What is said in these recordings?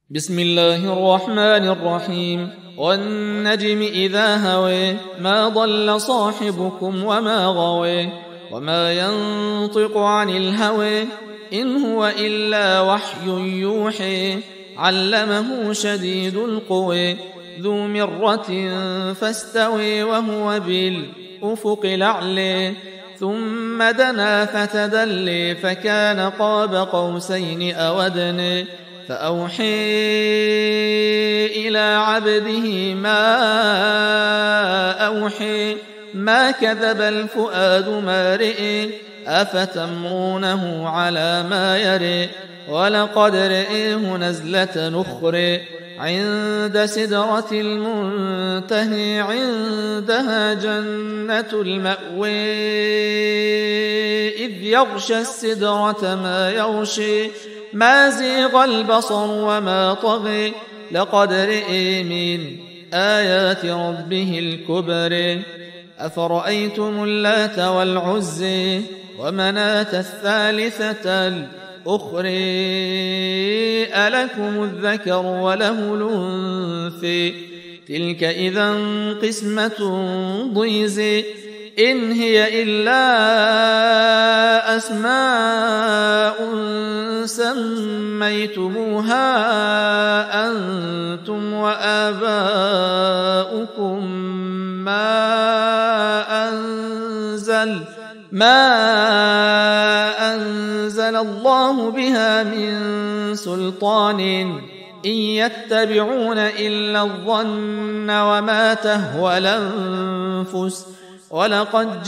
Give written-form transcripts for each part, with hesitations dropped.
بسم الله الرحمن الرحيم. والنجم إذا هوى ما ضل صاحبكم وما غوى وما ينطق عن الهوى إن هو إلا وحي يوحي علمه شديد القوى ذو مرة فاستوى وهو بالأفق الأعلى ثم دنا فتدلي فكان قاب قوسين أو أدنى فأوحي إلى عبده ما أوحي ما كذب الفؤاد ما رئي أفتمرونه على ما يري ولقد رئيه نزلة نخر عند سدرة المنتهى عندها جنة المأوى إذ يغشى السدرة ما يغشي ما زيغ البصر وما طغي لقد رئي من آيات ربه الكبر أفرأيتم اللات والعزي ومناة الثالثة الأخرى ألكم الذكر وله الأنثى تلك إذا قسمة ضيزى إن هي إلا أسماء سميتموها أنتم وآباؤكم ما أنزل الله بها من سلطان إن يتبعون إلا الظن وما تهوى الأنفس ولقد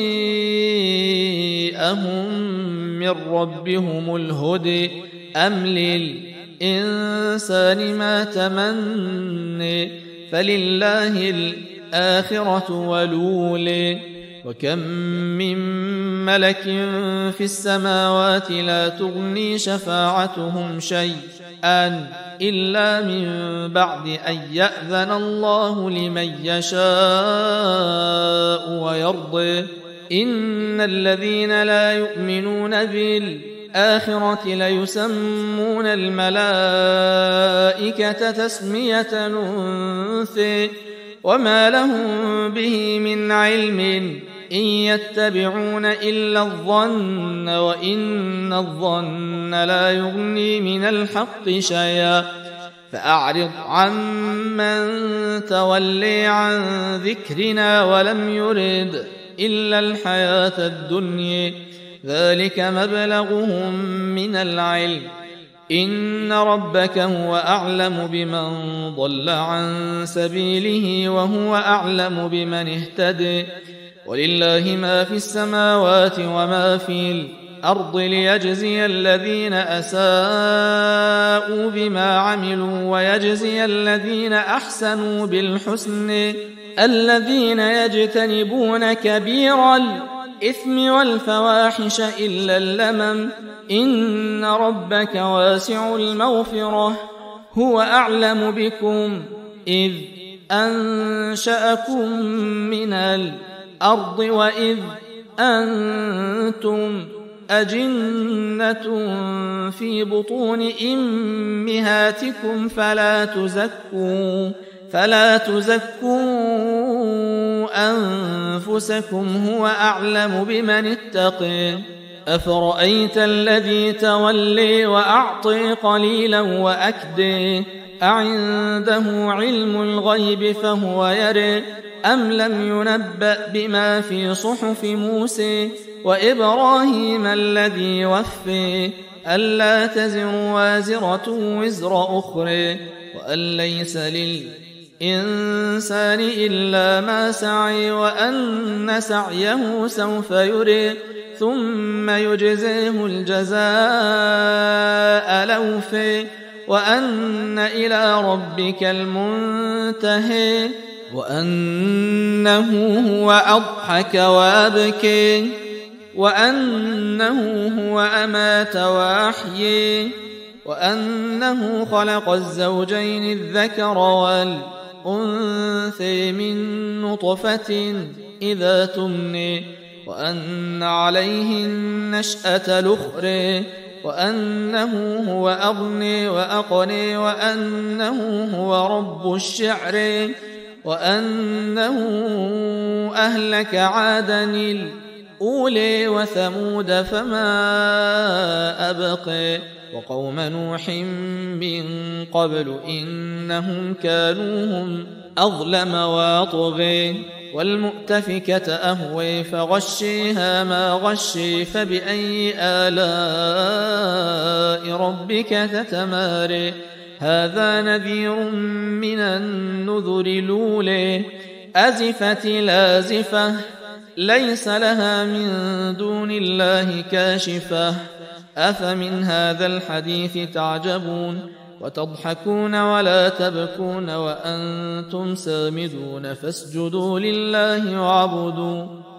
جاءهم من ربهم الهدى أم للإنسان ما تمنى فلله الآخرة والأولى وكم من ملك في السماوات لا تغني شفاعتهم شيئا إلا من بعد أن يأذن الله لمن يشاء ويرضى إن الذين لا يؤمنون بالآخرة ليسمون الملائكة تسمية الأنثى وما لهم به من علم إن يتبعون إلا الظن وإن الظن لا يغني من الحق شيئا فأعرض عمن تولي عن ذكرنا ولم يرد إلا الحياة الدنيا ذلك مبلغهم من العلم إن ربك هو أعلم بمن ضل عن سبيله وهو أعلم بمن اهتدى ولله ما في السماوات وما في الأرض ليجزي الذين أساءوا بما عملوا ويجزي الذين أحسنوا بالحسن الذين يجتنبون كبير الإثم والفواحش إلا اللمم إن ربك واسع المغفرة هو أعلم بكم إذ أنشأكم من الأرض وإذ أنتم أجنة في بطون أمهاتكم فلا تزكوا أنفسكم هو أعلم بمن اتقى أفرأيت الذي تولي وأعطي قليلا وأكدي أعنده علم الغيب فهو يرى أم لم ينبأ بما في صحف موسى وإبراهيم الذي وفي ألا تزر وازرة وزر أخرى وأن ليس للإنسان إلا ما سعي وأن سعيه سوف يرى ثم يجزيه الجزاء الأوفى وأن إلى ربك المنتهى وأنه هو أضحك وأبكي وأنه هو أمات وأحيي وأنه خلق الزوجين الذكر والأنثى من نطفة إذا تمني وأن عليه النشأة الأخرى وأنه هو أغني وأقني وأنه هو رب الشعر وأنه أهلك عادا الأولي وثمود فما أبقي وقوم نوح من قبل إنهم كانوا هم أظلم وطغي والمؤتفكة أهوي فغشيها ما غشي فبأي آلاء ربك تتماري هذا نذير من النذر الأولي أزفت لازفة ليس لها من دون الله كاشفة أفمن هذا الحديث تعجبون وتضحكون ولا تبكون وأنتم سامدون فاسجدوا لله واعبدوا